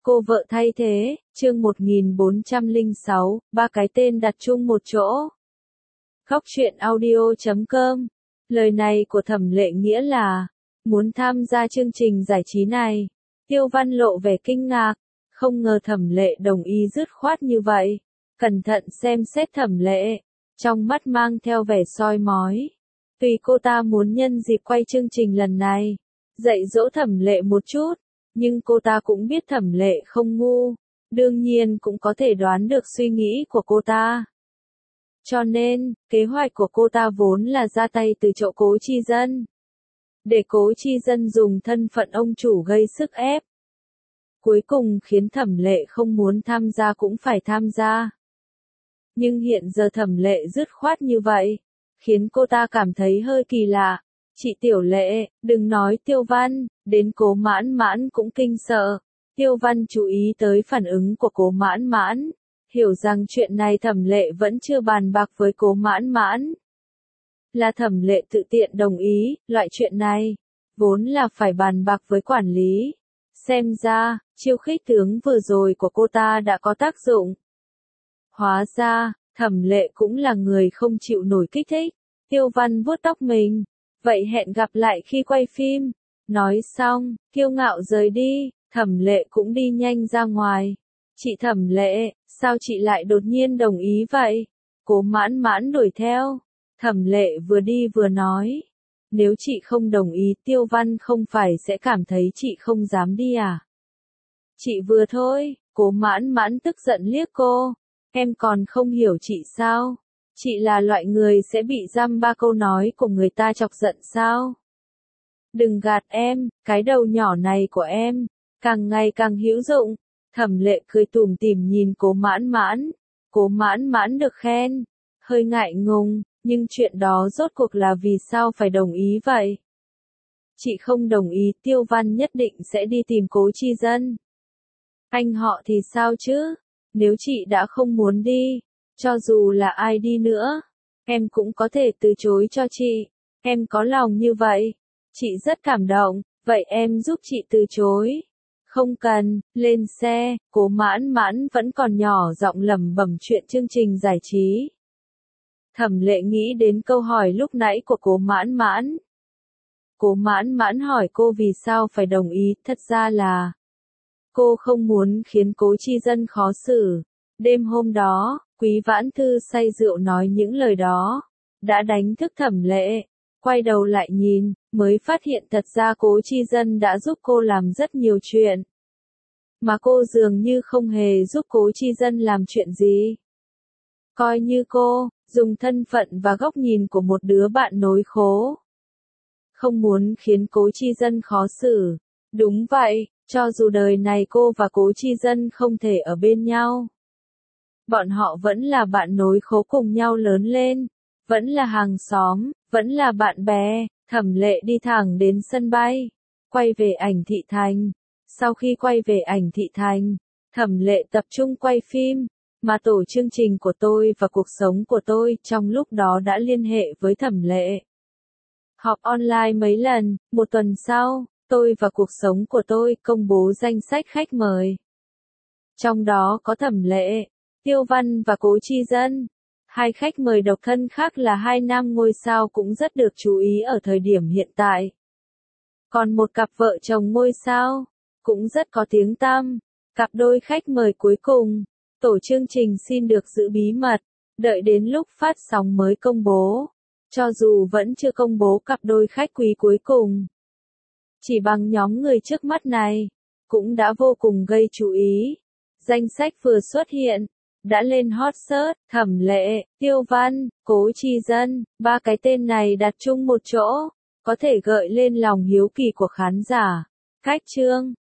Cô vợ thay thế, chương 1406, ba cái tên đặt chung một chỗ. Góc truyện audio.com. Lời này của Thẩm Lệ nghĩa là, muốn tham gia chương trình giải trí này. Tiêu Văn lộ vẻ kinh ngạc, không ngờ Thẩm Lệ đồng ý dứt khoát như vậy. Cẩn thận xem xét Thẩm Lệ, trong mắt mang theo vẻ soi mói. Tuy cô ta muốn nhân dịp quay chương trình lần này, dạy dỗ Thẩm Lệ một chút, nhưng cô ta cũng biết Thẩm Lệ không ngu, đương nhiên cũng có thể đoán được suy nghĩ của cô ta. Cho nên, kế hoạch của cô ta vốn là ra tay từ chỗ Cố Chi Dân. Để Cố Chi Dân dùng thân phận ông chủ gây sức ép. Cuối cùng khiến Thẩm Lệ không muốn tham gia cũng phải tham gia. Nhưng hiện giờ Thẩm Lệ dứt khoát như vậy, khiến cô ta cảm thấy hơi kỳ lạ. Chị Tiểu Lệ, đừng nói Tiêu Văn, đến Cố Mãn Mãn cũng kinh sợ. Tiêu Văn chú ý tới phản ứng của Cố Mãn Mãn, hiểu rằng chuyện này Thẩm Lệ vẫn chưa bàn bạc với Cố Mãn Mãn. Là Thẩm Lệ tự tiện đồng ý, loại chuyện này, vốn là phải bàn bạc với quản lý. Xem ra, chiêu khích tướng vừa rồi của cô ta đã có tác dụng. Hóa ra, Thẩm Lệ cũng là người không chịu nổi kích thích. Tiêu Văn vuốt tóc mình. Vậy hẹn gặp lại khi quay phim. Nói xong, kiêu ngạo rời đi, Thẩm Lệ cũng đi nhanh ra ngoài. Chị Thẩm Lệ, sao chị lại đột nhiên đồng ý vậy? Cố Mãn Mãn đuổi theo. Thẩm Lệ vừa đi vừa nói. Nếu chị không đồng ý Tiêu Văn không phải sẽ cảm thấy chị không dám đi à? Chị vừa thôi, Cố Mãn Mãn tức giận liếc cô. Em còn không hiểu chị sao? Chị là loại người sẽ bị dăm ba câu nói của người ta chọc giận sao? Đừng gạt em, cái đầu nhỏ này của em, càng ngày càng hữu dụng. Thẩm Lệ cười tủm tỉm nhìn Cố Mãn Mãn. Cố Mãn Mãn được khen, hơi ngại ngùng, nhưng chuyện đó rốt cuộc là vì sao phải đồng ý vậy? Chị không đồng ý Tiêu Văn nhất định sẽ đi tìm Cố Chi Dân. Anh họ thì sao chứ? Nếu chị đã không muốn đi, cho dù là ai đi nữa, em cũng có thể từ chối cho chị. Em có lòng như vậy. Chị rất cảm động, vậy em giúp chị từ chối. Không cần, lên xe. Cố Mãn Mãn vẫn còn nhỏ giọng lẩm bẩm chuyện chương trình giải trí. Thẩm Lệ nghĩ đến câu hỏi lúc nãy của Cố Mãn Mãn. Cố Mãn Mãn hỏi cô vì sao phải đồng ý, thật ra là cô không muốn khiến Cố Chi Dân khó xử. Đêm hôm đó, Quý Vãn Thư say rượu nói những lời đó, đã đánh thức Thẩm Lệ. Quay đầu lại nhìn, mới phát hiện thật ra Cố Chi Dân đã giúp cô làm rất nhiều chuyện. Mà cô dường như không hề giúp Cố Chi Dân làm chuyện gì. Coi như cô, dùng thân phận và góc nhìn của một đứa bạn nối khố. Không muốn khiến Cố Chi Dân khó xử. Đúng vậy, cho dù đời này cô và Cố Chi Dân không thể ở bên nhau. Bọn họ vẫn là bạn nối khố cùng nhau lớn lên, vẫn là hàng xóm, vẫn là bạn bè. Thẩm Lệ đi thẳng đến sân bay, quay về Ảnh Thị Thành. Sau khi quay về Ảnh Thị Thành, Thẩm Lệ tập trung quay phim, mà tổ chương trình của tôi và cuộc sống của tôi trong lúc đó đã liên hệ với Thẩm Lệ. Họp online mấy lần, một tuần sau, tôi và cuộc sống của tôi công bố danh sách khách mời. Trong đó có Thẩm Lệ, Tiêu Văn và Cố Chi Dân. Hai khách mời độc thân khác là hai nam ngôi sao cũng rất được chú ý ở thời điểm hiện tại. Còn một cặp vợ chồng ngôi sao, cũng rất có tiếng tăm. Cặp đôi khách mời cuối cùng, tổ chương trình xin được giữ bí mật, đợi đến lúc phát sóng mới công bố. Cho dù vẫn chưa công bố cặp đôi khách quý cuối cùng, chỉ bằng nhóm người trước mắt này, cũng đã vô cùng gây chú ý. Danh sách vừa xuất hiện, đã lên hot search. Thẩm Lệ, Tiêu Văn, Cố Chi Dân, ba cái tên này đặt chung một chỗ, có thể gợi lên lòng hiếu kỳ của khán giả. Cách chương